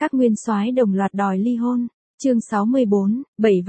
Các nguyên soái đồng loạt đòi ly hôn. Chương 64,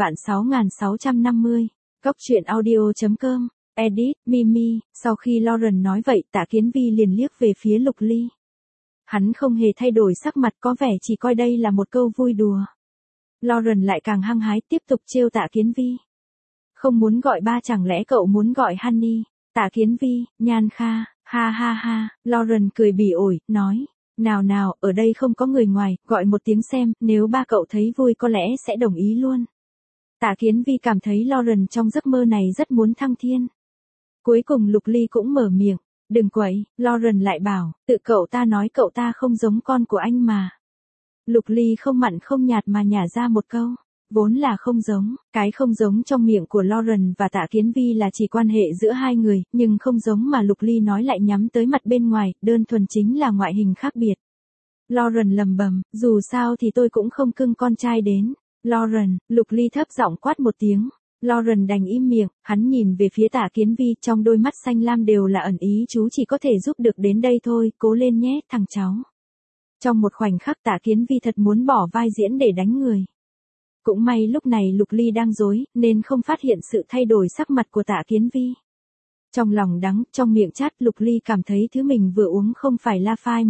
76650. Góc truyện audio.com. Edit, Mimi. Sau khi Lauren nói vậy, Tạ Kiến Vi liền liếc về phía Lục Ly. Hắn không hề thay đổi sắc mặt, có vẻ chỉ coi đây là một câu vui đùa. Lauren lại càng hăng hái tiếp tục trêu Tạ Kiến Vi. Không muốn gọi ba, chẳng lẽ cậu muốn gọi Honey? Tạ Kiến Vi, Nhan Kha, ha ha ha. Lauren cười bỉ ổi, nói. Nào nào, ở đây không có người ngoài, gọi một tiếng xem, nếu ba cậu thấy vui có lẽ sẽ đồng ý luôn. Tạ Kiến Vi cảm thấy Lauren trong giấc mơ này rất muốn thăng thiên. Cuối cùng Lục Ly cũng mở miệng. Đừng quậy, Lauren lại bảo, tự cậu ta nói cậu ta không giống con của anh mà. Lục Ly không mặn không nhạt mà nhả ra một câu. Vốn là không giống, cái không giống trong miệng của Lauren và Tạ Kiến Vi là chỉ quan hệ giữa hai người, nhưng không giống mà Lục Ly nói lại nhắm tới mặt bên ngoài, đơn thuần chính là ngoại hình khác biệt. Lauren lầm bầm, dù sao thì tôi cũng không cưng con trai đến. Lauren, Lục Ly thấp giọng quát một tiếng. Lauren đành im miệng, hắn nhìn về phía Tạ Kiến Vi, trong đôi mắt xanh lam đều là ẩn ý, chú chỉ có thể giúp được đến đây thôi, cố lên nhé, thằng cháu. Trong một khoảnh khắc Tạ Kiến Vi thật muốn bỏ vai diễn để đánh người. Cũng may lúc này Lục Ly đang dối, nên không phát hiện sự thay đổi sắc mặt của Tạ Kiến Vi. Trong lòng đắng, trong miệng chát, Lục Ly cảm thấy thứ mình vừa uống không phải La Phai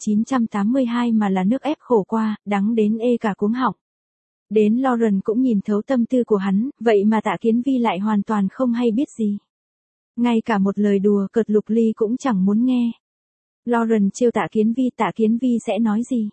1982 mà là nước ép khổ qua, đắng đến ê cả cuống họng. Đến Lauren cũng nhìn thấu tâm tư của hắn, vậy mà Tạ Kiến Vi lại hoàn toàn không hay biết gì. Ngay cả một lời đùa cợt Lục Ly cũng chẳng muốn nghe. Lauren trêu Tạ Kiến Vi sẽ nói gì?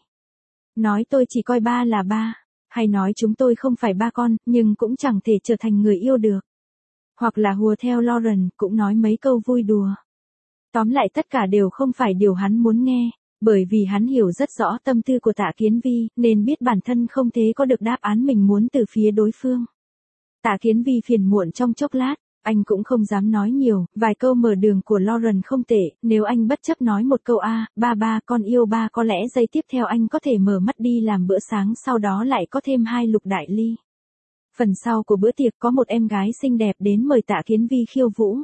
Nói tôi chỉ coi ba là ba. Hay nói chúng tôi không phải ba con, nhưng cũng chẳng thể trở thành người yêu được. Hoặc là hùa theo Lauren, cũng nói mấy câu vui đùa. Tóm lại tất cả đều không phải điều hắn muốn nghe, bởi vì hắn hiểu rất rõ tâm tư của Tạ Kiến Vi, nên biết bản thân không thể có được đáp án mình muốn từ phía đối phương. Tạ Kiến Vi phiền muộn trong chốc lát, anh cũng không dám nói nhiều, vài câu mở đường của Lauren không tệ, nếu anh bất chấp nói một câu ba con yêu ba có lẽ giây tiếp theo anh có thể mở mắt đi làm bữa sáng, sau đó lại có thêm 2 lục đại ly. Phần sau của bữa tiệc có một em gái xinh đẹp đến mời Tạ Kiến Vi khiêu vũ.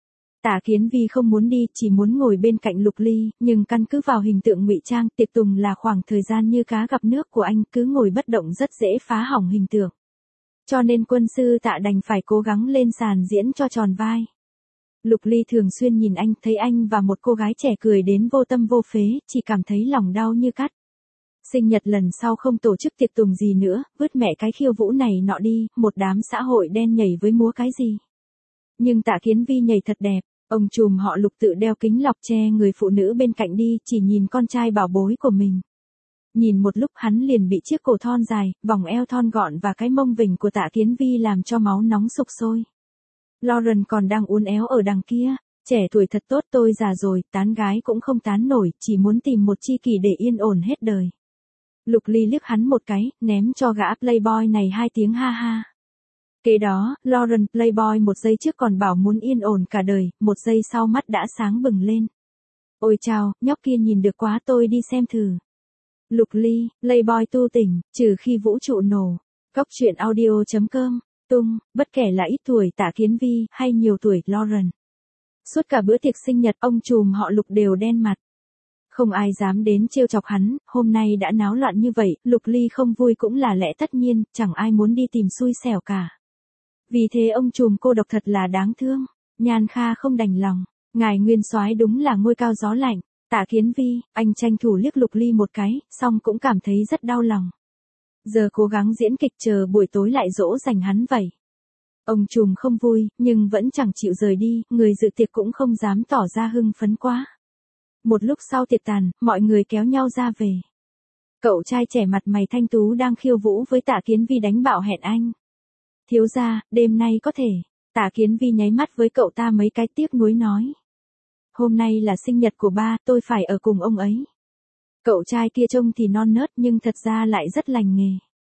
Tạ Kiến Vi không muốn đi, chỉ muốn ngồi bên cạnh Lục Ly, nhưng căn cứ vào hình tượng ngụy trang, tiệc tùng là khoảng thời gian như cá gặp nước của anh, cứ ngồi bất động rất dễ phá hỏng hình tượng. Cho nên quân sư Tạ đành phải cố gắng lên sàn diễn cho tròn vai. Lục Ly thường xuyên nhìn anh, thấy anh và một cô gái trẻ cười đến vô tâm vô phế, chỉ cảm thấy lòng đau như cắt. Sinh nhật lần sau không tổ chức tiệc tùng gì nữa, vứt mẹ cái khiêu vũ này nọ đi, một đám xã hội đen nhảy với múa cái gì. Nhưng Tạ Kiến Vi nhảy thật đẹp, ông trùm họ Lục tự đeo kính lọc che người phụ nữ bên cạnh đi, chỉ nhìn con trai bảo bối của mình. Nhìn một lúc hắn liền bị chiếc cổ thon dài, vòng eo thon gọn và cái mông vểnh của Tạ Kiến Vi làm cho máu nóng sục sôi. Lauren còn đang uốn éo ở đằng kia, trẻ tuổi thật tốt, tôi già rồi, tán gái cũng không tán nổi, chỉ muốn tìm một tri kỷ để yên ổn hết đời. Lục Ly liếc hắn một cái, ném cho gã playboy này 2 tiếng ha ha. Kế đó, Lauren playboy một giây trước còn bảo muốn yên ổn cả đời, một giây sau mắt đã sáng bừng lên. Ôi chao, nhóc kia nhìn được quá, tôi đi xem thử. Lục Ly, playboy tu tỉnh, trừ khi vũ trụ nổ. Góc truyện audio.com, tung, bất kể là ít tuổi Tạ Kiến Vi, hay nhiều tuổi Lauren. Suốt cả bữa tiệc sinh nhật, ông trùm họ Lục đều đen mặt. Không ai dám đến trêu chọc hắn, hôm nay đã náo loạn như vậy, Lục Ly không vui cũng là lẽ tất nhiên, chẳng ai muốn đi tìm xui xẻo cả. Vì thế ông trùm cô độc thật là đáng thương. Nhan Kha không đành lòng, ngài nguyên soái đúng là ngôi cao gió lạnh. Tạ Kiến Vi, anh tranh thủ liếc Lục Ly một cái, xong cũng cảm thấy rất đau lòng. Giờ cố gắng diễn kịch chờ buổi tối lại dỗ dành hắn vậy. Ông trùm không vui, nhưng vẫn chẳng chịu rời đi, người dự tiệc cũng không dám tỏ ra hưng phấn quá. Một lúc sau tiệc tàn, mọi người kéo nhau ra về. Cậu trai trẻ mặt mày thanh tú đang khiêu vũ với Tạ Kiến Vi đánh bạo hẹn anh. Thiếu gia, đêm nay có thể. Tạ Kiến Vi nháy mắt với cậu ta mấy cái tiếc nuối nói. Hôm nay là sinh nhật của ba, tôi phải ở cùng ông ấy. Cậu trai kia trông thì non nớt nhưng thật ra lại rất lành nghề.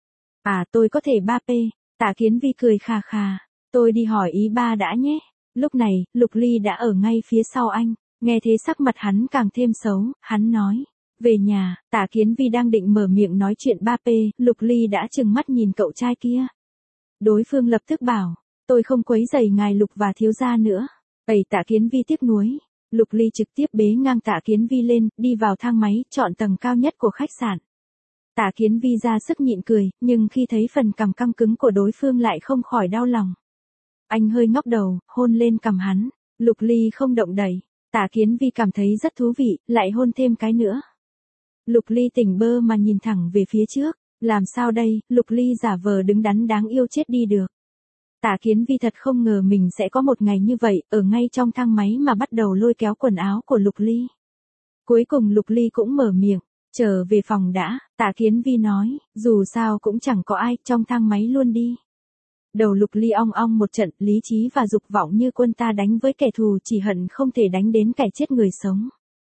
À, tôi có thể 3P. Tạ Kiến Vi cười khà khà. Tôi đi hỏi ý ba đã nhé. Lúc này, Lục Ly đã ở ngay phía sau anh. Nghe thế sắc mặt hắn càng thêm xấu, hắn nói. Về nhà, Tạ Kiến Vi đang định mở miệng nói chuyện 3P, Lục Ly đã trừng mắt nhìn cậu trai kia. Đối phương lập tức bảo, tôi không quấy rầy ngài Lục và thiếu gia nữa. Tạ Kiến Vi tiếc nuối. Lục Ly trực tiếp bế ngang Tạ Kiến Vi lên, đi vào thang máy, chọn tầng cao nhất của khách sạn. Tạ Kiến Vi ra sức nhịn cười, nhưng khi thấy phần cằm căng cứng của đối phương lại không khỏi đau lòng. Anh hơi ngóc đầu, hôn lên cằm hắn. Lục Ly không động đậy. Tạ Kiến Vi cảm thấy rất thú vị, lại hôn thêm cái nữa. Lục Ly tỉnh bơ mà nhìn thẳng về phía trước. Làm sao đây, Lục Ly giả vờ đứng đắn đáng yêu chết đi được. Tạ Kiến Vi thật không ngờ mình sẽ có một ngày như vậy, ở ngay trong thang máy mà bắt đầu lôi kéo quần áo của Lục Ly. Cuối cùng Lục Ly cũng mở miệng, trở về phòng đã, Tạ Kiến Vi nói, dù sao cũng chẳng có ai, trong thang máy luôn đi. Đầu Lục Ly ong ong một trận, lý trí và dục vọng như quân ta đánh với kẻ thù chỉ hận không thể đánh đến kẻ chết người sống.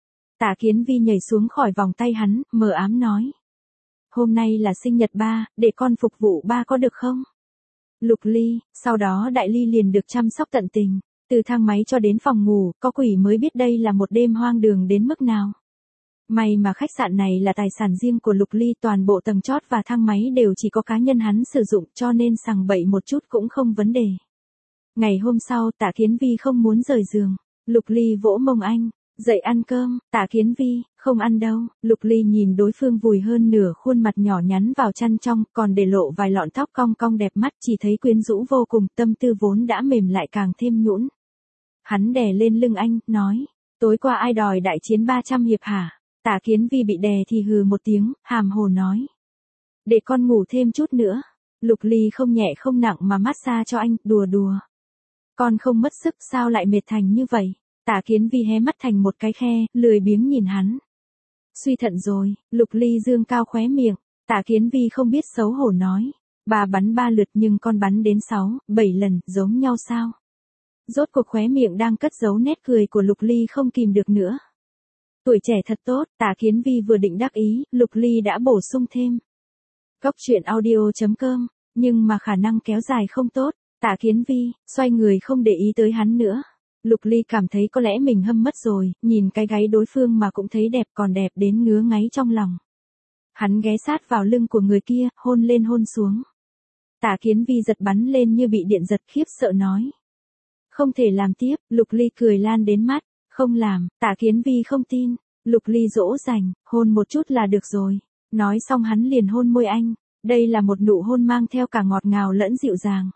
Tạ Kiến Vi nhảy xuống khỏi vòng tay hắn, mờ ám nói. Hôm nay là sinh nhật ba, để con phục vụ ba có được không? Lục Ly, sau đó Đại Ly liền được chăm sóc tận tình, từ thang máy cho đến phòng ngủ, có quỷ mới biết đây là một đêm hoang đường đến mức nào. May mà khách sạn này là tài sản riêng của Lục Ly, toàn bộ tầng chót và thang máy đều chỉ có cá nhân hắn sử dụng, cho nên sằng bậy một chút cũng không vấn đề. Ngày hôm sau, Tạ Kiến Vi không muốn rời giường. Lục Ly vỗ mông anh, dậy ăn cơm. Tạ Kiến Vi, không ăn đâu. Lục Ly nhìn đối phương vùi hơn nửa khuôn mặt nhỏ nhắn vào chăn trong, còn để lộ vài lọn tóc cong cong đẹp mắt, chỉ thấy quyến rũ vô cùng, tâm tư vốn đã mềm lại càng thêm nhũn. Hắn đè lên lưng anh, nói, tối qua ai đòi đại chiến 300 hiệp hả? Tạ Kiến Vi bị đè thì hừ một tiếng, hàm hồ nói. Để con ngủ thêm chút nữa. Lục Ly không nhẹ không nặng mà massage cho anh, đùa đùa. Con không mất sức sao lại mệt thành như vậy? Tạ Kiến Vi hé mắt thành một cái khe, lười biếng nhìn hắn. Suy thận rồi, Lục Ly dương cao khóe miệng. Tạ Kiến Vi không biết xấu hổ nói. Bà bắn 3 lượt nhưng con bắn đến 6, 7 lần, giống nhau sao? Rốt cuộc khóe miệng đang cất giấu nét cười của Lục Ly không kìm được nữa. Tuổi trẻ thật tốt, Tạ Kiến Vi vừa định đắc ý, Lục Ly đã bổ sung thêm. Góc truyện audio.com, nhưng mà khả năng kéo dài không tốt. Tạ Kiến Vi, xoay người không để ý tới hắn nữa. Lục Ly cảm thấy có lẽ mình hâm mất rồi, nhìn cái gáy đối phương mà cũng thấy đẹp, còn đẹp đến ngứa ngáy trong lòng. Hắn ghé sát vào lưng của người kia, hôn lên hôn xuống. Tạ Kiến Vi giật bắn lên như bị điện giật, khiếp sợ nói. Không thể làm tiếp. Lục Ly cười lan đến mắt. Không làm. Tạ Kiến Vi không tin. Lục Ly dỗ dành, hôn một chút là được rồi. Nói xong hắn liền hôn môi anh. Đây là một nụ hôn mang theo cả ngọt ngào lẫn dịu dàng.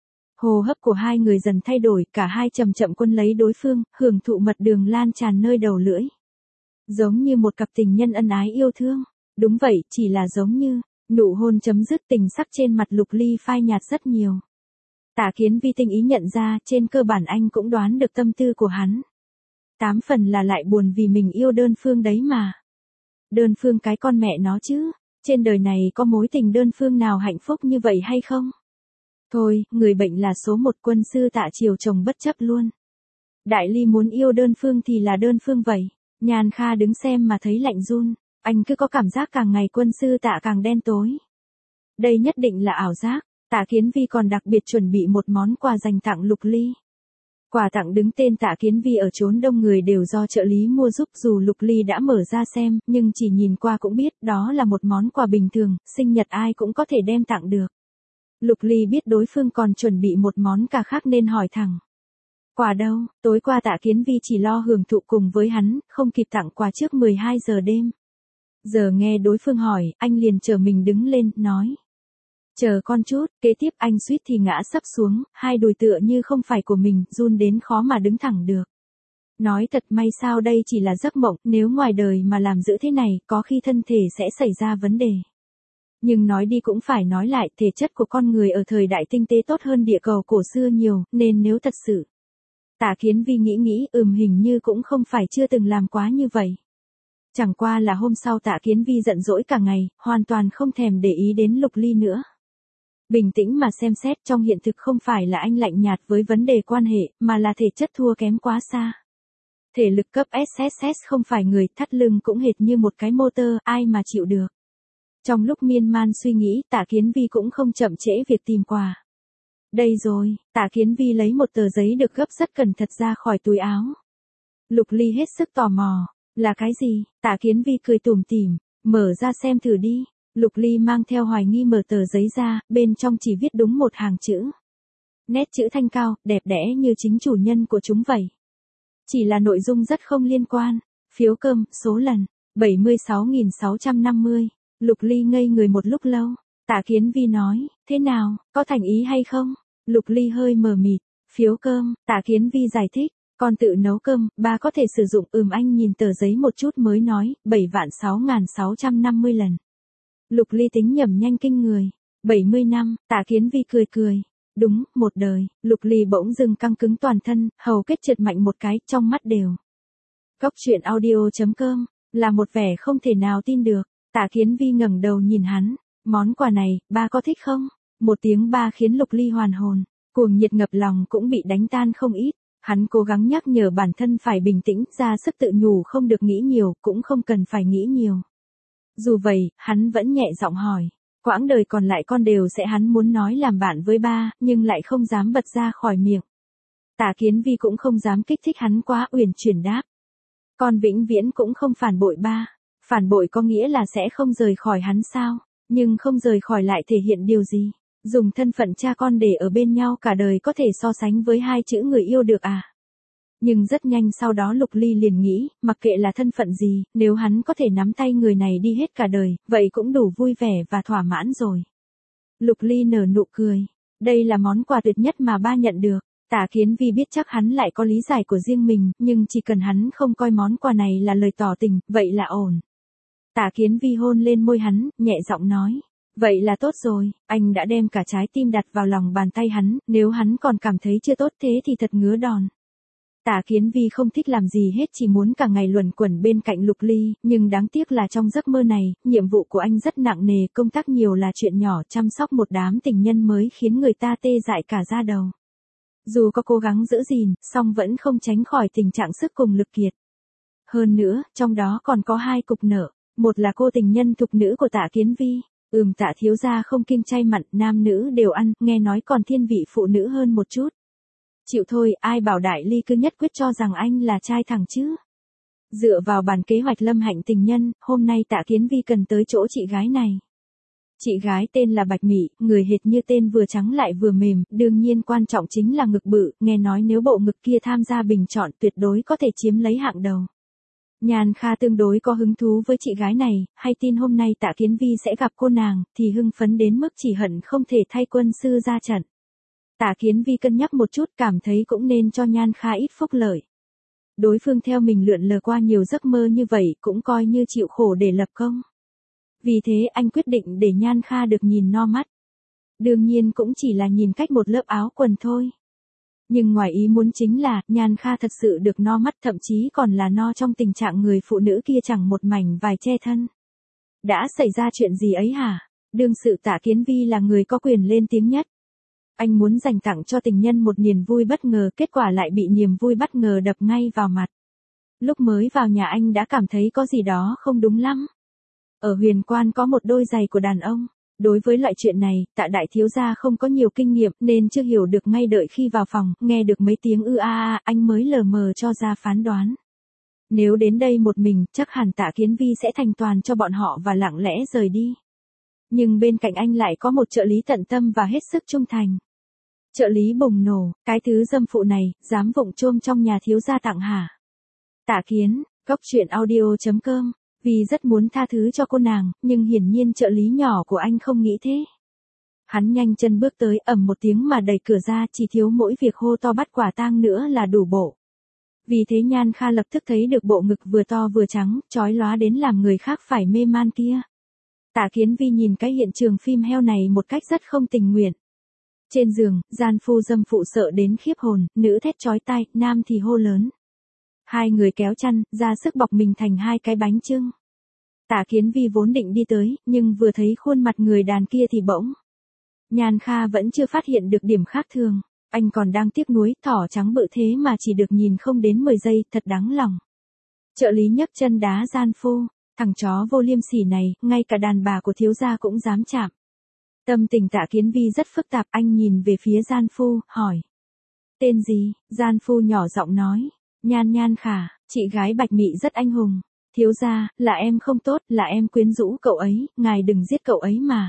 Hô hấp của hai người dần thay đổi, cả hai chậm chậm quân lấy đối phương, hưởng thụ mật đường lan tràn nơi đầu lưỡi. Giống như một cặp tình nhân ân ái yêu thương. Đúng vậy, chỉ là giống như. Nụ hôn chấm dứt, tình sắc trên mặt Lục Ly phai nhạt rất nhiều. Tạ Kiến Vi tinh ý nhận ra, trên cơ bản anh cũng đoán được tâm tư của hắn. 8 phần là lại buồn vì mình yêu đơn phương đấy mà. Đơn phương cái con mẹ nó chứ, trên đời này có mối tình đơn phương nào hạnh phúc như vậy hay không? Thôi, người bệnh là số 1, quân sư Tạ chiều chồng bất chấp luôn. Đại Ly muốn yêu đơn phương thì là đơn phương vậy. Nhàn Kha đứng xem mà thấy lạnh run, anh cứ có cảm giác càng ngày quân sư Tạ càng đen tối. Đây nhất định là ảo giác. Tạ Kiến Vi còn đặc biệt chuẩn bị một món quà dành tặng Lục Ly. Quà tặng đứng tên Tạ Kiến Vi ở chốn đông người đều do trợ lý mua giúp, dù Lục Ly đã mở ra xem, nhưng chỉ nhìn qua cũng biết đó là một món quà bình thường, sinh nhật ai cũng có thể đem tặng được. Lục Ly biết đối phương còn chuẩn bị một món quà khác nên hỏi thẳng. Quà đâu? Tối qua Tạ Kiến Vi chỉ lo hưởng thụ cùng với hắn, không kịp tặng quà trước 12 giờ đêm. Giờ nghe đối phương hỏi, anh liền trở mình đứng lên, nói. Chờ con chút, kế tiếp anh suýt thì ngã sấp xuống, hai đùi tựa như không phải của mình, run đến khó mà đứng thẳng được. Nói thật may sao đây chỉ là giấc mộng, nếu ngoài đời mà làm giữ thế này, có khi thân thể sẽ xảy ra vấn đề. Nhưng nói đi cũng phải nói lại, thể chất của con người ở thời đại tinh tế tốt hơn địa cầu cổ xưa nhiều, nên nếu thật sự. Tạ Kiến Vi nghĩ, hình như cũng không phải chưa từng làm quá như vậy. Chẳng qua là hôm sau Tạ Kiến Vi giận dỗi cả ngày, hoàn toàn không thèm để ý đến Lục Ly nữa. Bình tĩnh mà xem xét, trong hiện thực không phải là anh lạnh nhạt với vấn đề quan hệ, mà là thể chất thua kém quá xa. Thể lực cấp SSS không phải người, thắt lưng cũng hệt như một cái motor, ai mà chịu được. Trong lúc miên man suy nghĩ, Tạ Kiến Vi cũng không chậm trễ việc tìm quà. Đây rồi, Tạ Kiến Vi lấy một tờ giấy được gấp rất cẩn thận ra khỏi túi áo. Lục Ly hết sức tò mò, là cái gì? Tạ Kiến Vi cười tủm tỉm, mở ra xem thử đi. Lục Ly mang theo hoài nghi mở tờ giấy ra, bên trong chỉ viết đúng một hàng chữ. Nét chữ thanh cao, đẹp đẽ như chính chủ nhân của chúng vậy. Chỉ là nội dung rất không liên quan. Phiếu cơm, số lần, 76.650. Lục Ly ngây người một lúc lâu. Tạ Kiến Vi nói, thế nào, có thành ý hay không? Lục Ly hơi mờ mịt, phiếu cơm, Tạ Kiến Vi giải thích, con tự nấu cơm, ba có thể sử dụng. Anh nhìn tờ giấy một chút mới nói, 7.6.650 lần. Lục Ly tính nhẩm nhanh kinh người, 70 năm, Tạ Kiến Vi cười cười. Đúng, một đời. Lục Ly bỗng dưng căng cứng toàn thân, hầu kết trượt mạnh một cái, trong mắt đều. Góc truyện audio.com, là một vẻ không thể nào tin được. Tạ Kiến Vi ngẩng đầu nhìn hắn, món quà này, ba có thích không? Một tiếng ba khiến Lục Ly hoàn hồn, cuồng nhiệt ngập lòng cũng bị đánh tan không ít. Hắn cố gắng nhắc nhở bản thân phải bình tĩnh, ra sức tự nhủ không được nghĩ nhiều, cũng không cần phải nghĩ nhiều. Dù vậy, hắn vẫn nhẹ giọng hỏi, quãng đời còn lại con đều sẽ. Hắn muốn nói làm bạn với ba, nhưng lại không dám bật ra khỏi miệng. Tạ Kiến Vi cũng không dám kích thích hắn quá, uyển chuyển đáp. Con vĩnh viễn cũng không phản bội ba. Phản bội có nghĩa là sẽ không rời khỏi hắn sao? Nhưng không rời khỏi lại thể hiện điều gì? Dùng thân phận cha con để ở bên nhau cả đời có thể so sánh với hai chữ người yêu được à? Nhưng rất nhanh sau đó Lục Ly liền nghĩ, mặc kệ là thân phận gì, nếu hắn có thể nắm tay người này đi hết cả đời, vậy cũng đủ vui vẻ và thỏa mãn rồi. Lục Ly nở nụ cười. Đây là món quà tuyệt nhất mà ba nhận được. Tạ Kiến Vi biết chắc hắn lại có lý giải của riêng mình, nhưng chỉ cần hắn không coi món quà này là lời tỏ tình, vậy là ổn. Tạ Kiến Vi hôn lên môi hắn, nhẹ giọng nói. Vậy là tốt rồi, anh đã đem cả trái tim đặt vào lòng bàn tay hắn, nếu hắn còn cảm thấy chưa tốt thế thì thật ngứa đòn. Tạ Kiến Vi không thích làm gì hết, chỉ muốn cả ngày luẩn quẩn bên cạnh Lục Ly, nhưng đáng tiếc là trong giấc mơ này, nhiệm vụ của anh rất nặng nề, công tác nhiều là chuyện nhỏ, chăm sóc một đám tình nhân mới khiến người ta tê dại cả da đầu. Dù có cố gắng giữ gìn, song vẫn không tránh khỏi tình trạng sức cùng lực kiệt. Hơn nữa, trong đó còn có hai cục nợ, một là cô tình nhân thục nữ của Tạ Kiến Vi. Tạ thiếu gia không kiêng chay mặn, nam nữ đều ăn, nghe nói còn thiên vị phụ nữ hơn một chút. Chịu thôi, ai bảo Đại Ly cứ nhất quyết cho rằng anh là trai thẳng chứ. Dựa vào bản kế hoạch lâm hạnh tình nhân, hôm nay Tạ Kiến Vi cần tới chỗ chị gái này. Chị gái tên là Bạch Mị, người hệt như tên, vừa trắng lại vừa mềm, đương nhiên quan trọng chính là ngực bự, nghe nói nếu bộ ngực kia tham gia bình chọn tuyệt đối có thể chiếm lấy hạng đầu. Nhan Kha tương đối có hứng thú với chị gái này, hay tin hôm nay Tạ Kiến Vi sẽ gặp cô nàng, thì hưng phấn đến mức chỉ hận không thể thay quân sư ra trận. Tạ Kiến Vi cân nhắc một chút, cảm thấy cũng nên cho Nhan Kha ít phúc lợi. Đối phương theo mình lượn lờ qua nhiều giấc mơ như vậy, cũng coi như chịu khổ để lập công. Vì thế anh quyết định để Nhan Kha được nhìn no mắt. Đương nhiên cũng chỉ là nhìn cách một lớp áo quần thôi. Nhưng ngoài ý muốn chính là, Nhan Kha thật sự được no mắt, thậm chí còn là no trong tình trạng người phụ nữ kia chẳng một mảnh vải che thân. Đã xảy ra chuyện gì ấy hả? Đương sự Tạ Kiến Vi là người có quyền lên tiếng nhất. Anh muốn dành tặng cho tình nhân một niềm vui bất ngờ, kết quả lại bị niềm vui bất ngờ đập ngay vào mặt. Lúc mới vào nhà anh đã cảm thấy có gì đó không đúng lắm. Ở Huyền Quan có một đôi giày của đàn ông. Đối với loại chuyện này, Tạ đại thiếu gia không có nhiều kinh nghiệm nên chưa hiểu được, ngay đợi khi vào phòng, nghe được mấy tiếng anh mới lờ mờ cho ra phán đoán. Nếu đến đây một mình, chắc hẳn Tạ Kiến Vi sẽ thành toàn cho bọn họ và lặng lẽ rời đi. Nhưng bên cạnh anh lại có một trợ lý tận tâm và hết sức trung thành. Trợ lý bùng nổ, cái thứ dâm phụ này, dám vụng chôm trong nhà thiếu gia tặng hả? Tạ Kiến, góc truyện audio.com. Vì rất muốn tha thứ cho cô nàng, nhưng hiển nhiên trợ lý nhỏ của anh không nghĩ thế. Hắn nhanh chân bước tới, ầm một tiếng mà đẩy cửa ra, chỉ thiếu mỗi việc hô to bắt quả tang nữa là đủ bộ. Vì thế Nhan Kha lập tức thấy được bộ ngực vừa to vừa trắng, chói lóa đến làm người khác phải mê man kia. Tạ Kiến Vi nhìn cái hiện trường phim heo này một cách rất không tình nguyện. Trên giường, gian phu dâm phụ sợ đến khiếp hồn, nữ thét chói tai, nam thì hô lớn. Hai người kéo chăn, ra sức bọc mình thành hai cái bánh chưng. Tạ Kiến Vi vốn định đi tới, nhưng vừa thấy khuôn mặt người đàn kia thì bỗng. Nhan Kha vẫn chưa phát hiện được điểm khác thường. Anh còn đang tiếc nuối, thỏ trắng bự thế mà chỉ được nhìn không đến 10 giây, thật đáng lòng. Trợ lý nhấc chân đá gian phu, thằng chó vô liêm sỉ này, ngay cả đàn bà của thiếu gia cũng dám chạm. Tâm tình Tạ Kiến Vi rất phức tạp, anh nhìn về phía gian phu, hỏi. Tên gì? Gian phu nhỏ giọng nói. Nhan Khả, chị gái Bạch Mị rất anh hùng. Thiếu gia, là em không tốt, là em quyến rũ cậu ấy, ngài đừng giết cậu ấy mà.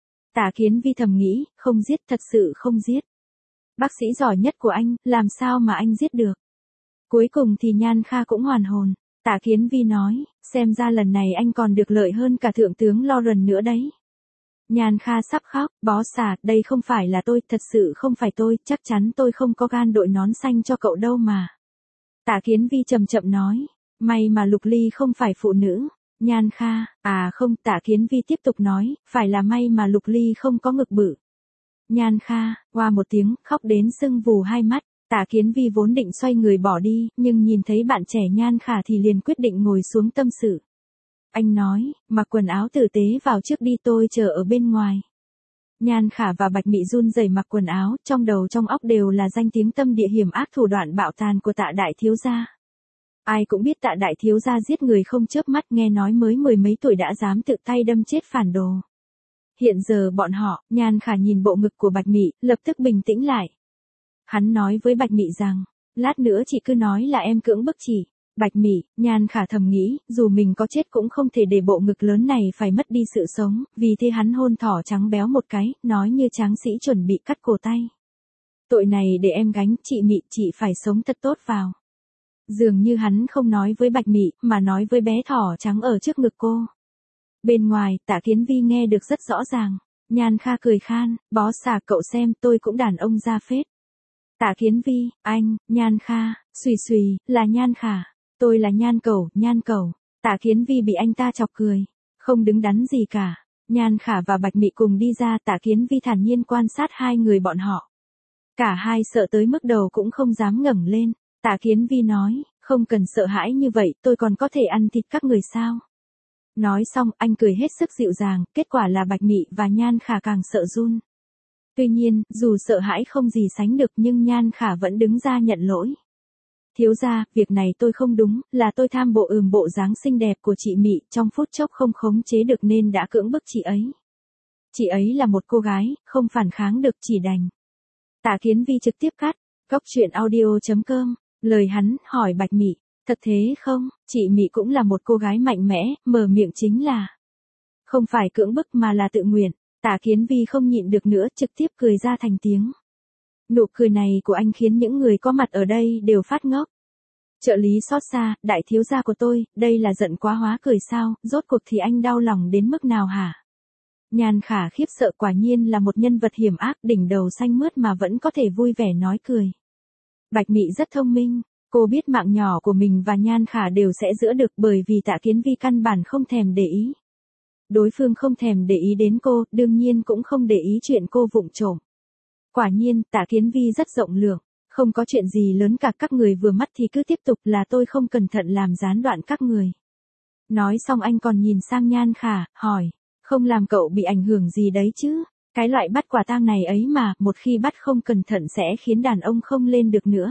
Tạ Kiến Vi thầm nghĩ, không giết, thật sự không giết. Bác sĩ giỏi nhất của anh, làm sao mà anh giết được? Cuối cùng thì Nhan Kha cũng hoàn hồn. Tạ Kiến Vi nói, xem ra lần này anh còn được lợi hơn cả thượng tướng Lauren nữa đấy. Nhan Kha sắp khóc, bó xà, đây không phải là tôi, thật sự không phải tôi, chắc chắn tôi không có gan đội nón xanh cho cậu đâu mà. Tạ Kiến Vi chậm chậm nói, may mà Lục Ly không phải phụ nữ. Nhan Kha, à không, Tạ Kiến Vi tiếp tục nói, phải là may mà Lục Ly không có ngực bự. Nhan Kha, qua một tiếng, khóc đến sưng vù hai mắt. Tạ Kiến Vi vốn định xoay người bỏ đi, nhưng nhìn thấy bạn trẻ Nhan Khả thì liền quyết định ngồi xuống tâm sự. Anh nói, mặc quần áo tử tế vào trước đi, tôi chờ ở bên ngoài. Nhan Khả và Bạch Mị run rẩy mặc quần áo, trong đầu trong óc đều là danh tiếng tâm địa hiểm ác, thủ đoạn bạo tàn của Tạ đại thiếu gia. Ai cũng biết Tạ đại thiếu gia giết người không chớp mắt, nghe nói mới mười mấy tuổi đã dám tự tay đâm chết phản đồ. Hiện giờ bọn họ, Nhan Khả nhìn bộ ngực của Bạch Mị, lập tức bình tĩnh lại. Hắn nói với Bạch Mị rằng, lát nữa chị cứ nói là em cưỡng bức chị. Bạch Mị, Nhan Khả thầm nghĩ, dù mình có chết cũng không thể để bộ ngực lớn này phải mất đi sự sống, vì thế hắn hôn thỏ trắng béo một cái, nói như tráng sĩ chuẩn bị cắt cổ tay. Tội này để em gánh, chị Mị, chị phải sống thật tốt vào. Dường như hắn không nói với Bạch Mị, mà nói với bé thỏ trắng ở trước ngực cô. Bên ngoài, Tạ Kiến Vi nghe được rất rõ ràng. Nhan Kha cười khan, bó xà, cậu xem, tôi cũng đàn ông ra phết. Tạ Kiến Vi, anh, Nhan Kha, xùy xùy, là Nhan Khả. Tôi là Nhan Cẩu, Nhan Cẩu. Tạ Kiến Vi bị anh ta chọc cười. Không đứng đắn gì cả. Nhan Khả và Bạch Mị cùng đi ra, Tạ Kiến Vi thản nhiên quan sát hai người bọn họ. Cả hai sợ tới mức đầu cũng không dám ngẩng lên. Tạ Kiến Vi nói, không cần sợ hãi như vậy, tôi còn có thể ăn thịt các người sao? Nói xong, anh cười hết sức dịu dàng, kết quả là Bạch Mị và Nhan Khả càng sợ run. Tuy nhiên, dù sợ hãi không gì sánh được nhưng Nhan Khả vẫn đứng ra nhận lỗi. Thiếu gia, việc này tôi không đúng, là tôi tham bộ dáng xinh đẹp của chị Mị, trong phút chốc không khống chế được nên đã cưỡng bức chị ấy. Chị ấy là một cô gái, không phản kháng được, chỉ đành. Tạ Kiến Vi trực tiếp cắt, góc truyện audio.com, lời hắn, hỏi Bạch Mị, thật thế không, chị Mị cũng là một cô gái mạnh mẽ, mở miệng chính là. Không phải cưỡng bức mà là tự nguyện. Tạ Kiến Vi không nhịn được nữa, trực tiếp cười ra thành tiếng. Nụ cười này của anh khiến những người có mặt ở đây đều phát ngốc. Trợ lý xót xa, đại thiếu gia của tôi, đây là giận quá hóa cười sao, rốt cuộc thì anh đau lòng đến mức nào hả? Nhan Khả khiếp sợ, quả nhiên là một nhân vật hiểm ác, đỉnh đầu xanh mướt mà vẫn có thể vui vẻ nói cười. Bạch Mị rất thông minh, cô biết mạng nhỏ của mình và Nhan Khả đều sẽ giữ được, bởi vì Tạ Kiến Vi căn bản không thèm để ý. Đối phương không thèm để ý đến cô, đương nhiên cũng không để ý chuyện cô vụng trộm. Quả nhiên, Tạ Kiến Vi rất rộng lượng, không có chuyện gì lớn cả, các người vừa mắt thì cứ tiếp tục, là tôi không cẩn thận làm gián đoạn các người. Nói xong anh còn nhìn sang Nhan Khả, hỏi, không làm cậu bị ảnh hưởng gì đấy chứ? Cái loại bắt quả tang này ấy mà, một khi bắt không cẩn thận sẽ khiến đàn ông không lên được nữa.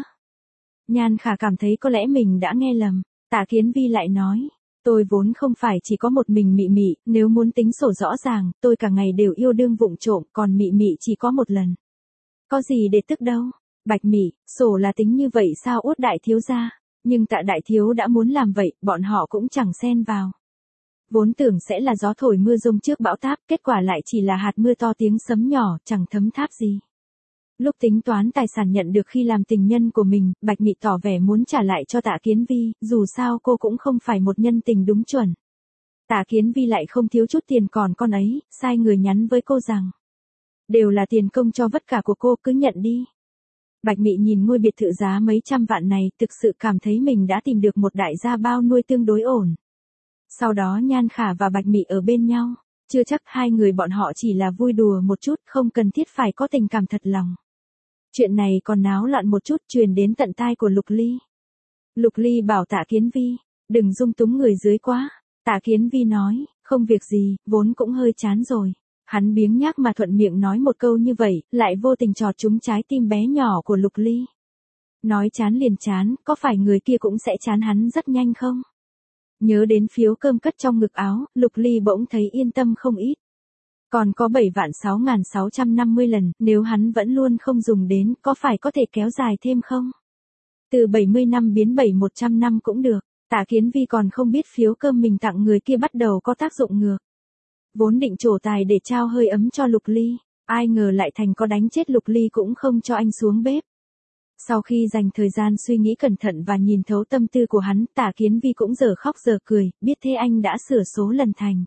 Nhan Khả cảm thấy có lẽ mình đã nghe lầm. Tạ Kiến Vi lại nói, tôi vốn không phải chỉ có một mình Mị Mị, nếu muốn tính sổ rõ ràng, tôi cả ngày đều yêu đương vụng trộm, còn Mị Mị chỉ có một lần. Có gì để tức đâu. Bạch Mị, sổ là tính như vậy sao Uất đại thiếu gia? Nhưng Tạ đại thiếu đã muốn làm vậy, bọn họ cũng chẳng xen vào. Vốn tưởng sẽ là gió thổi mưa rông trước bão táp, kết quả lại chỉ là hạt mưa to tiếng sấm nhỏ, chẳng thấm tháp gì. Lúc tính toán tài sản nhận được khi làm tình nhân của mình, Bạch Mị tỏ vẻ muốn trả lại cho Tạ Kiến Vi, dù sao cô cũng không phải một nhân tình đúng chuẩn. Tạ Kiến Vi lại không thiếu chút tiền, còn con ấy, sai người nhắn với cô rằng, đều là tiền công cho vất cả của cô, cứ nhận đi. Bạch Mị nhìn ngôi biệt thự giá mấy trăm vạn này, thực sự cảm thấy mình đã tìm được một đại gia bao nuôi tương đối ổn. Sau đó Nhan Khả và Bạch Mị ở bên nhau, chưa chắc hai người bọn họ chỉ là vui đùa một chút, không cần thiết phải có tình cảm thật lòng. Chuyện này còn náo loạn một chút, truyền đến tận tai của Lục Ly. Lục Ly bảo Tạ Kiến Vi, đừng dung túng người dưới quá. Tạ Kiến Vi nói, không việc gì, vốn cũng hơi chán rồi. Hắn biếng nhác mà thuận miệng nói một câu như vậy, lại vô tình chọt trúng trái tim bé nhỏ của Lục Ly. Nói chán liền chán, có phải người kia cũng sẽ chán hắn rất nhanh không? Nhớ đến phiếu cơm cất trong ngực áo, Lục Ly bỗng thấy yên tâm không ít. Còn có 7.6.650 lần, nếu hắn vẫn luôn không dùng đến, có phải có thể kéo dài thêm không? Từ 70 năm biến 7-100 năm cũng được. Tạ Kiến Vi còn không biết phiếu cơm mình tặng người kia bắt đầu có tác dụng ngược. Vốn định trổ tài để trao hơi ấm cho Lục Ly, ai ngờ lại thành có đánh chết Lục Ly cũng không cho anh xuống bếp. Sau khi dành thời gian suy nghĩ cẩn thận và nhìn thấu tâm tư của hắn, Tả Kiến Vi cũng giờ khóc giờ cười, biết thế anh đã sửa số lần thành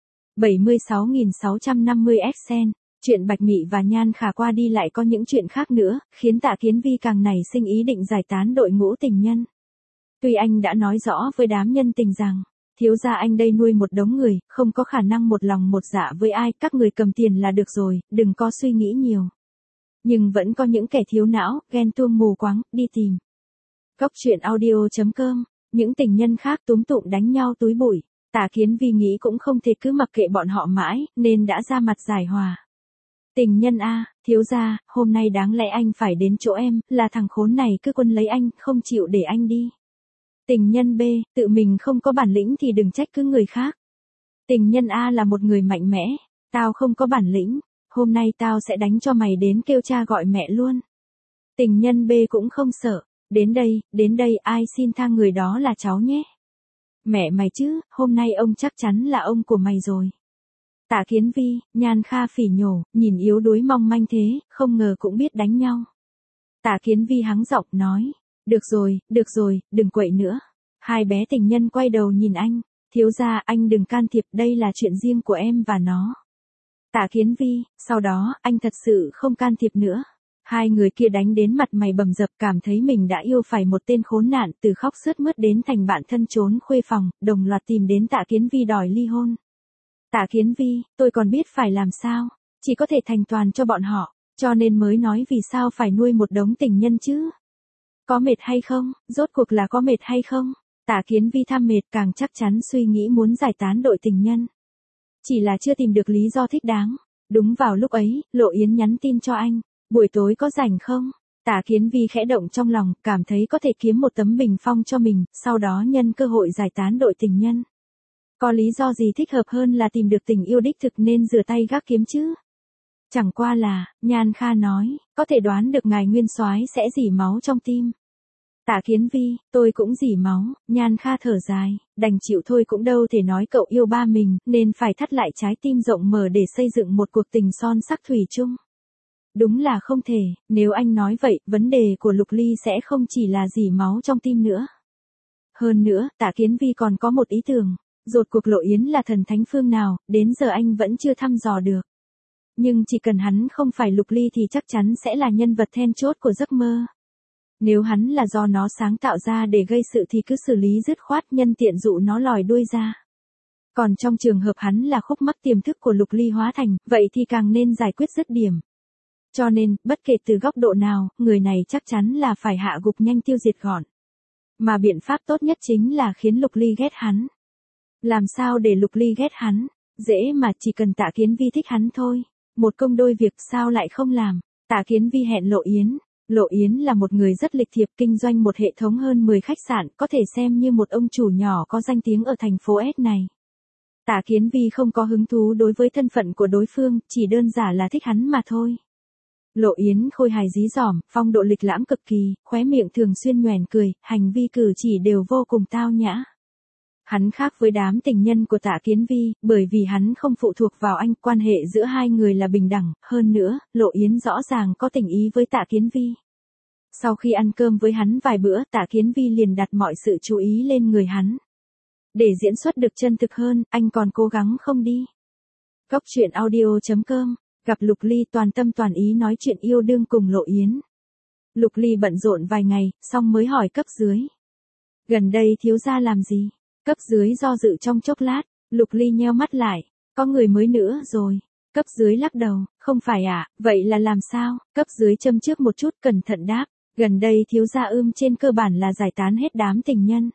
76.650 Excel. Chuyện Bạch Mị và Nhan Khả qua đi lại có những chuyện khác nữa, khiến Tạ Kiến Vi càng nảy sinh ý định giải tán đội ngũ tình nhân. Tuy anh đã nói rõ với đám nhân tình rằng, thiếu gia anh đây nuôi một đống người, không có khả năng một lòng một dạ với ai, các người cầm tiền là được rồi, đừng có suy nghĩ nhiều. Nhưng vẫn có những kẻ thiếu não, ghen tuông mù quáng, đi tìm. Cốc truyện audio.com, những tình nhân khác túm tụm đánh nhau túi bụi, Tạ Kiến Vi nghĩ cũng không thể cứ mặc kệ bọn họ mãi, nên đã ra mặt giải hòa. Tình nhân A, thiếu gia, hôm nay đáng lẽ anh phải đến chỗ em, là thằng khốn này cứ quân lấy anh, không chịu để anh đi. Tình nhân B, tự mình không có bản lĩnh thì đừng trách cứ người khác. Tình nhân A là một người mạnh mẽ, tao không có bản lĩnh, hôm nay tao sẽ đánh cho mày đến kêu cha gọi mẹ luôn. Tình nhân B cũng không sợ, đến đây ai xin tha người đó là cháu nhé. Mẹ mày chứ, hôm nay ông chắc chắn là ông của mày rồi. Tạ Kiến Vi, Nhan Kha phỉ nhổ, nhìn yếu đuối mong manh thế, không ngờ cũng biết đánh nhau. Tạ Kiến Vi hắng giọng nói, được rồi, đừng quậy nữa. Hai bé tình nhân quay đầu nhìn anh, thiếu gia anh đừng can thiệp, đây là chuyện riêng của em và nó. Tạ Kiến Vi, sau đó, anh thật sự không can thiệp nữa. Hai người kia đánh đến mặt mày bầm dập, cảm thấy mình đã yêu phải một tên khốn nạn, từ khóc sướt mướt đến thành bạn thân trốn khuê phòng, đồng loạt tìm đến Tạ Kiến Vi đòi ly hôn. Tạ Kiến Vi, tôi còn biết phải làm sao, chỉ có thể thành toàn cho bọn họ, cho nên mới nói vì sao phải nuôi một đống tình nhân chứ. Có mệt hay không, rốt cuộc là có mệt hay không? Tạ Kiến Vi tham mệt càng chắc chắn suy nghĩ muốn giải tán đội tình nhân. Chỉ là chưa tìm được lý do thích đáng. Đúng vào lúc ấy, Lộ Yến nhắn tin cho anh, buổi tối có rảnh không? Tạ Kiến Vi khẽ động trong lòng, cảm thấy có thể kiếm một tấm bình phong cho mình, sau đó nhân cơ hội giải tán đội tình nhân. Có lý do gì thích hợp hơn là tìm được tình yêu đích thực nên rửa tay gác kiếm chứ? Chẳng qua là, Nhan Kha nói, có thể đoán được ngài nguyên soái sẽ rỉ máu trong tim. Tạ Kiến Vi, tôi cũng rỉ máu, Nhan Kha thở dài, đành chịu thôi cũng đâu thể nói cậu yêu ba mình, nên phải thắt lại trái tim rộng mở để xây dựng một cuộc tình son sắc thủy chung. Đúng là không thể, nếu anh nói vậy, vấn đề của Lục Ly sẽ không chỉ là rỉ máu trong tim nữa. Hơn nữa, Tạ Kiến Vi còn có một ý tưởng, rốt cuộc Lộ Yến là thần thánh phương nào, đến giờ anh vẫn chưa thăm dò được. Nhưng chỉ cần hắn không phải Lục Ly thì chắc chắn sẽ là nhân vật then chốt của giấc mơ. Nếu hắn là do nó sáng tạo ra để gây sự thì cứ xử lý dứt khoát, nhân tiện dụ nó lòi đuôi ra. Còn trong trường hợp hắn là khúc mắc tiềm thức của Lục Ly hóa thành, vậy thì càng nên giải quyết dứt điểm. Cho nên, bất kể từ góc độ nào, người này chắc chắn là phải hạ gục nhanh tiêu diệt gọn. Mà biện pháp tốt nhất chính là khiến Lục Ly ghét hắn. Làm sao để Lục Ly ghét hắn? Dễ mà, chỉ cần Tạ Kiến Vi thích hắn thôi. Một công đôi việc sao lại không làm? Tạ Kiến Vi hẹn Lộ Yến. Lộ Yến là một người rất lịch thiệp, kinh doanh một hệ thống hơn 10 khách sạn, có thể xem như một ông chủ nhỏ có danh tiếng ở thành phố S này. Tạ Kiến Vi không có hứng thú đối với thân phận của đối phương, chỉ đơn giản là thích hắn mà thôi. Lộ Yến khôi hài dí dỏm, phong độ lịch lãm cực kỳ, khóe miệng thường xuyên nhoẻn cười, hành vi cử chỉ đều vô cùng tao nhã. Hắn khác với đám tình nhân của Tạ Kiến Vi, bởi vì hắn không phụ thuộc vào anh, quan hệ giữa hai người là bình đẳng, hơn nữa, Lộ Yến rõ ràng có tình ý với Tạ Kiến Vi. Sau khi ăn cơm với hắn vài bữa, Tạ Kiến Vi liền đặt mọi sự chú ý lên người hắn. Để diễn xuất được chân thực hơn, anh còn cố gắng không đi. Cốc truyện audio.com, gặp Lục Ly toàn tâm toàn ý nói chuyện yêu đương cùng Lộ Yến. Lục Ly bận rộn vài ngày, xong mới hỏi cấp dưới. Gần đây thiếu gia làm gì? Cấp dưới do dự trong chốc lát, Lục Ly nheo mắt lại, có người mới nữa rồi. Cấp dưới lắc đầu, không phải ạ, vậy là làm sao? Cấp dưới châm trước một chút cẩn thận đáp, gần đây thiếu gia trên cơ bản là giải tán hết đám tình nhân.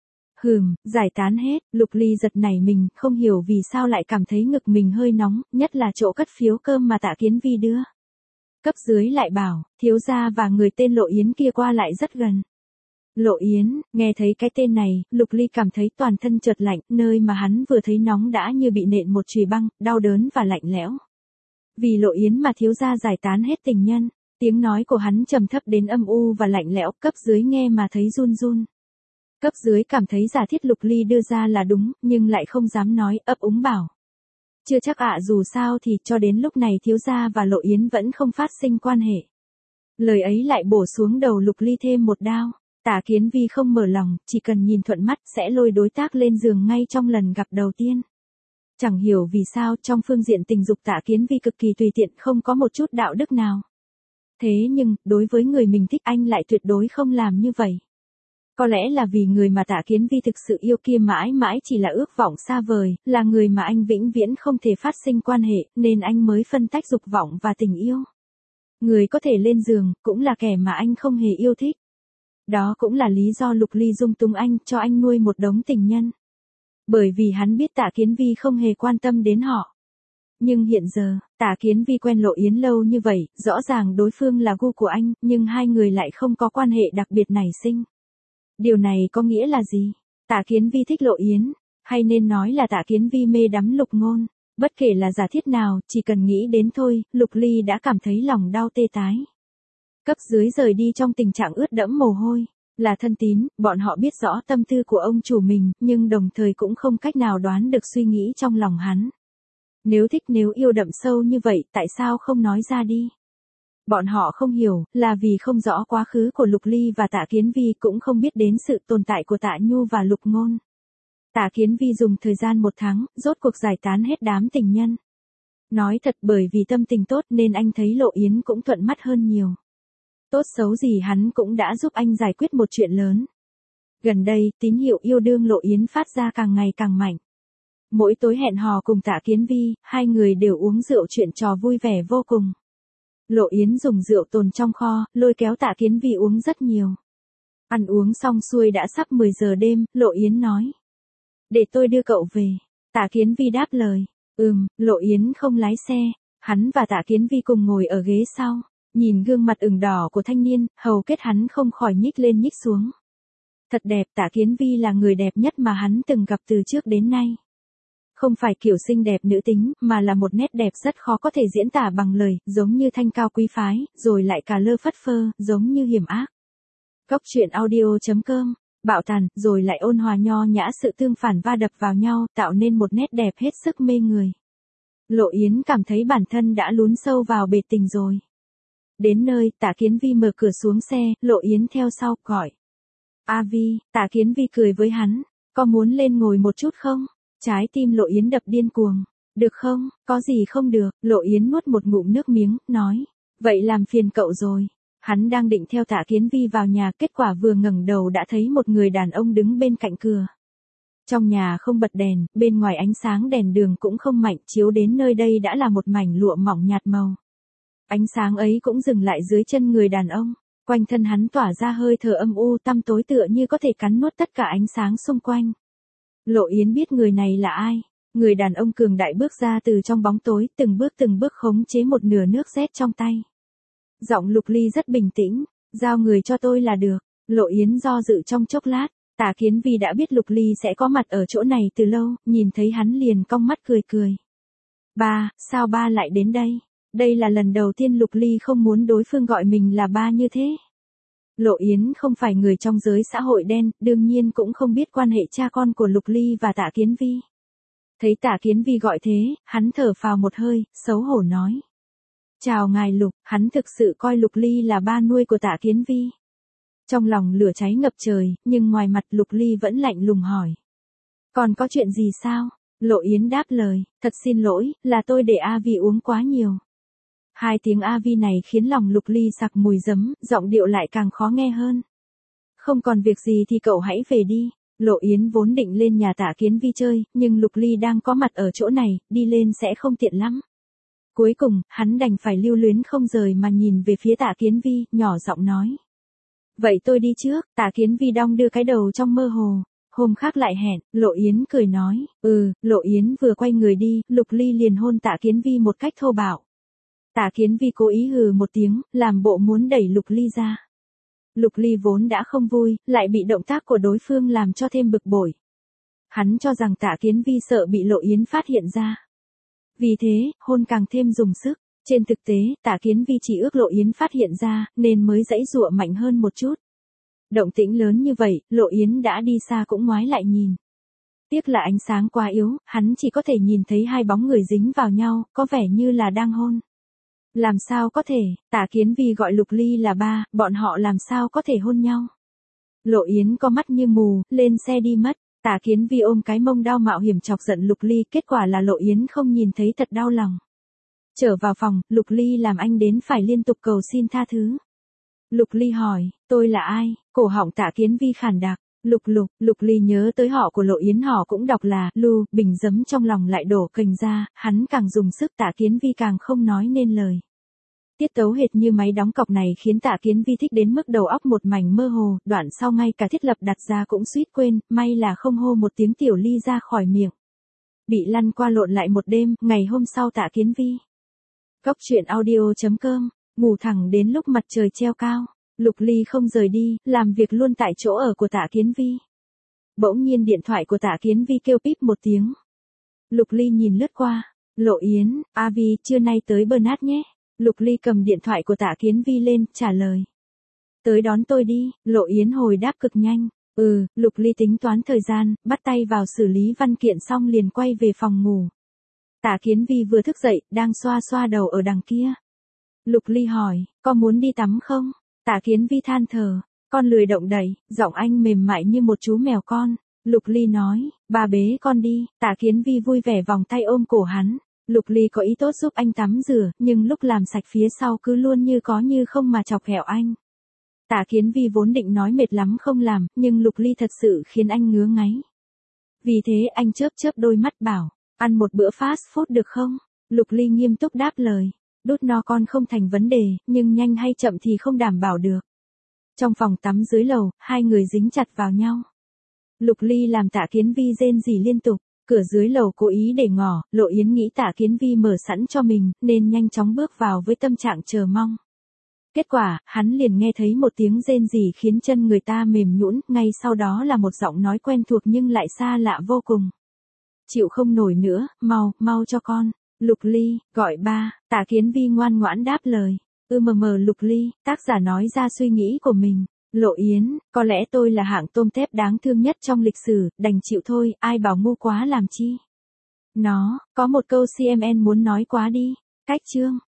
Giải tán hết, Lục Ly giật nảy mình, không hiểu vì sao lại cảm thấy ngực mình hơi nóng, nhất là chỗ cất phiếu cơm mà Tạ Kiến Vi đưa. Cấp dưới lại bảo, thiếu gia và người tên Lộ Yến kia qua lại rất gần. Lộ Yến, nghe thấy cái tên này, Lục Ly cảm thấy toàn thân chợt lạnh, nơi mà hắn vừa thấy nóng đã như bị nện một chùy băng, đau đớn và lạnh lẽo. Vì Lộ Yến mà thiếu gia giải tán hết tình nhân, tiếng nói của hắn trầm thấp đến âm u và lạnh lẽo, cấp dưới nghe mà thấy run run. Cấp dưới cảm thấy giả thiết Lục Ly đưa ra là đúng, nhưng lại không dám nói, ấp úng bảo. Chưa chắc ạ, dù sao thì cho đến lúc này thiếu gia và Lộ Yến vẫn không phát sinh quan hệ. Lời ấy lại bổ xuống đầu Lục Ly thêm một đao. Tả Kiến Vi không mở lòng, chỉ cần nhìn thuận mắt sẽ lôi đối tác lên giường ngay trong lần gặp đầu tiên. Chẳng hiểu vì sao trong phương diện tình dục Tả Kiến Vi cực kỳ tùy tiện, không có một chút đạo đức nào. Thế nhưng, đối với người mình thích anh lại tuyệt đối không làm như vậy. Có lẽ là vì người mà Tả Kiến Vi thực sự yêu kia mãi mãi chỉ là ước vọng xa vời, là người mà anh vĩnh viễn không thể phát sinh quan hệ, nên anh mới phân tách dục vọng và tình yêu. Người có thể lên giường, cũng là kẻ mà anh không hề yêu thích. Đó cũng là lý do Lục Ly dung túng anh, cho anh nuôi một đống tình nhân. Bởi vì hắn biết Tả Kiến Vi không hề quan tâm đến họ. Nhưng hiện giờ, Tả Kiến Vi quen Lộ Yến lâu như vậy, rõ ràng đối phương là gu của anh, nhưng hai người lại không có quan hệ đặc biệt nảy sinh. Điều này có nghĩa là gì? Tả Kiến Vi thích Lộ Yến, hay nên nói là Tả Kiến Vi mê đắm Lục Ngôn. Bất kể là giả thiết nào, chỉ cần nghĩ đến thôi, Lục Ly đã cảm thấy lòng đau tê tái. Cấp dưới rời đi trong tình trạng ướt đẫm mồ hôi. Là thân tín, bọn họ biết rõ tâm tư của ông chủ mình, nhưng đồng thời cũng không cách nào đoán được suy nghĩ trong lòng hắn. Nếu thích, nếu yêu đậm sâu như vậy, tại sao không nói ra đi? Bọn họ không hiểu, là vì không rõ quá khứ của Lục Ly và Tả Kiến Vi, cũng không biết đến sự tồn tại của Tạ Nhu và Lục Ngôn. Tả Kiến Vi dùng thời gian 1 tháng, rốt cuộc giải tán hết đám tình nhân. Nói thật, bởi vì tâm tình tốt nên anh thấy Lộ Yến cũng thuận mắt hơn nhiều. Tốt xấu gì hắn cũng đã giúp anh giải quyết một chuyện lớn. Gần đây, tín hiệu yêu đương Lộ Yến phát ra càng ngày càng mạnh. Mỗi tối hẹn hò cùng Tả Kiến Vi, hai người đều uống rượu chuyện trò vui vẻ vô cùng. Lộ Yến dùng rượu tồn trong kho, lôi kéo Tả Kiến Vi uống rất nhiều. Ăn uống xong xuôi đã sắp 10 giờ đêm, Lộ Yến nói. Để tôi đưa cậu về. Tả Kiến Vi đáp lời. Lộ Yến không lái xe. Hắn và Tả Kiến Vi cùng ngồi ở ghế sau. Nhìn gương mặt ửng đỏ của thanh niên, hầu kết hắn không khỏi nhích lên nhích xuống. Thật đẹp, Tả Kiến Vi là người đẹp nhất mà hắn từng gặp từ trước đến nay. Không phải kiểu xinh đẹp nữ tính, mà là một nét đẹp rất khó có thể diễn tả bằng lời, giống như thanh cao quý phái, rồi lại cà lơ phất phơ, giống như hiểm ác. Góc truyện audio.com, bạo tàn, rồi lại ôn hòa nho nhã, sự tương phản va đập vào nhau, tạo nên một nét đẹp hết sức mê người. Lộ Yến cảm thấy bản thân đã lún sâu vào bể tình rồi. Đến nơi, Tả Kiến Vi mở cửa xuống xe, Lộ Yến theo sau, gọi. A Vi, Tả Kiến Vi cười với hắn, có muốn lên ngồi một chút không? Trái tim Lộ Yến đập điên cuồng. Được không, có gì không được, Lộ Yến nuốt một ngụm nước miếng, nói. Vậy làm phiền cậu rồi. Hắn đang định theo Tả Kiến Vi vào nhà, kết quả vừa ngẩng đầu đã thấy một người đàn ông đứng bên cạnh cửa. Trong nhà không bật đèn, bên ngoài ánh sáng đèn đường cũng không mạnh, chiếu đến nơi đây đã là một mảnh lụa mỏng nhạt màu. Ánh sáng ấy cũng dừng lại dưới chân người đàn ông, quanh thân hắn tỏa ra hơi thở âm u tăm tối tựa như có thể cắn nuốt tất cả ánh sáng xung quanh. Lộ Yến biết người này là ai. Người đàn ông cường đại bước ra từ trong bóng tối, từng bước khống chế một nửa nước rét trong tay. Giọng Lục Ly rất bình tĩnh, giao người cho tôi là được. Lộ Yến do dự trong chốc lát, Tả Kiến Vi đã biết Lục Ly sẽ có mặt ở chỗ này từ lâu, nhìn thấy hắn liền cong mắt cười cười. Ba, sao ba lại đến đây? Đây là lần đầu tiên Lục Ly không muốn đối phương gọi mình là ba như thế. Lộ Yến không phải người trong giới xã hội đen, đương nhiên cũng không biết quan hệ cha con của Lục Ly và Tả Kiến Vi. Thấy Tả Kiến Vi gọi thế, hắn thở phào một hơi, xấu hổ nói. Chào ngài Lục, hắn thực sự coi Lục Ly là ba nuôi của Tả Kiến Vi. Trong lòng lửa cháy ngập trời, nhưng ngoài mặt Lục Ly vẫn lạnh lùng hỏi. Còn có chuyện gì sao? Lộ Yến đáp lời, thật xin lỗi, là tôi để A Vi uống quá nhiều. Hai tiếng A Vi này khiến lòng Lục Ly sặc mùi giấm, giọng điệu lại càng khó nghe hơn. Không còn việc gì thì cậu hãy về đi. Lộ Yến vốn định lên nhà Tả Kiến Vi chơi, nhưng Lục Ly đang có mặt ở chỗ này, đi lên sẽ không tiện lắm. Cuối cùng, hắn đành phải lưu luyến không rời mà nhìn về phía Tả Kiến Vi, nhỏ giọng nói. Vậy tôi đi trước. Tả Kiến Vi đong đưa cái đầu trong mơ hồ. Hôm khác lại hẹn, Lộ Yến cười nói. Lộ Yến vừa quay người đi, Lục Ly liền hôn Tả Kiến Vi một cách thô bạo. Tả Kiến Vi cố ý hừ một tiếng, làm bộ muốn đẩy Lục Ly ra. Lục Ly vốn đã không vui, lại bị động tác của đối phương làm cho thêm bực bội. Hắn cho rằng Tả Kiến Vi sợ bị Lộ Yến phát hiện ra. Vì thế, hôn càng thêm dùng sức. Trên thực tế, Tả Kiến Vi chỉ ước Lộ Yến phát hiện ra, nên mới giãy giụa mạnh hơn một chút. Động tĩnh lớn như vậy, Lộ Yến đã đi xa cũng ngoái lại nhìn. Tiếc là ánh sáng quá yếu, hắn chỉ có thể nhìn thấy hai bóng người dính vào nhau, có vẻ như là đang hôn. Làm sao có thể, Tạ Kiến Vi gọi Lục Ly là ba, bọn họ làm sao có thể hôn nhau. Lộ Yến có mắt như mù, lên xe đi mất. Tạ Kiến Vi ôm cái mông đau mạo hiểm chọc giận Lục Ly, kết quả là Lộ Yến không nhìn thấy thật đau lòng. Trở vào phòng, Lục Ly làm anh đến phải liên tục cầu xin tha thứ. Lục Ly hỏi, tôi là ai? Cổ họng Tạ Kiến Vi khàn đặc. Lục Ly nhớ tới họ của Lộ Yến, họ cũng đọc là Lu, bình giấm trong lòng lại đổ kềnh ra, hắn càng dùng sức, Tạ Kiến Vi càng không nói nên lời. Tiết tấu hệt như máy đóng cọc này khiến Tạ Kiến Vi thích đến mức đầu óc một mảnh mơ hồ, đoạn sau ngay cả thiết lập đặt ra cũng suýt quên, may là không hô một tiếng Tiểu Ly ra khỏi miệng. Bị lăn qua lộn lại một đêm, ngày hôm sau Tạ Kiến Vi. Góc truyện audio.com, ngủ thẳng đến lúc mặt trời treo cao. Lục Ly không rời đi, làm việc luôn tại chỗ ở của Tạ Kiến Vi. Bỗng nhiên điện thoại của Tạ Kiến Vi kêu píp một tiếng. Lục Ly nhìn lướt qua. Lộ Yến, Vi, trưa nay tới Bernard nhé. Lục Ly cầm điện thoại của Tạ Kiến Vi lên, trả lời. Tới đón tôi đi, Lộ Yến hồi đáp cực nhanh. Lục Ly tính toán thời gian, bắt tay vào xử lý văn kiện xong liền quay về phòng ngủ. Tạ Kiến Vi vừa thức dậy, đang xoa xoa đầu ở đằng kia. Lục Ly hỏi, có muốn đi tắm không? Tạ Kiến Vi than thở, con lười động đậy, giọng anh mềm mại như một chú mèo con. Lục Ly nói, ba bế con đi. Tạ Kiến Vi vui vẻ vòng tay ôm cổ hắn. Lục Ly có ý tốt giúp anh tắm rửa, nhưng lúc làm sạch phía sau cứ luôn như có như không mà chọc ghẹo anh. Tạ Kiến Vi vốn định nói mệt lắm không làm, nhưng Lục Ly thật sự khiến anh ngứa ngáy. Vì thế anh chớp chớp đôi mắt bảo, ăn một bữa fast food được không? Lục Ly nghiêm túc đáp lời. Đút no con không thành vấn đề, nhưng nhanh hay chậm thì không đảm bảo được. Trong phòng tắm dưới lầu, hai người dính chặt vào nhau. Lục Ly làm Tạ Kiến Vi rên rỉ liên tục. Cửa dưới lầu cố ý để ngỏ, Lộ Yến nghĩ Tạ Kiến Vi mở sẵn cho mình, nên nhanh chóng bước vào với tâm trạng chờ mong. Kết quả, hắn liền nghe thấy một tiếng rên rỉ khiến chân người ta mềm nhũn, ngay sau đó là một giọng nói quen thuộc nhưng lại xa lạ vô cùng. Chịu không nổi nữa, mau cho con. Lục Ly, gọi ba. Tạ Kiến Vi ngoan ngoãn đáp lời. Lục Ly, tác giả nói ra suy nghĩ của mình. Lộ Yến, có lẽ tôi là hạng tôm tép đáng thương nhất trong lịch sử, đành chịu thôi, ai bảo ngu quá làm chi. Có một câu CMN muốn nói quá đi. Cách chương.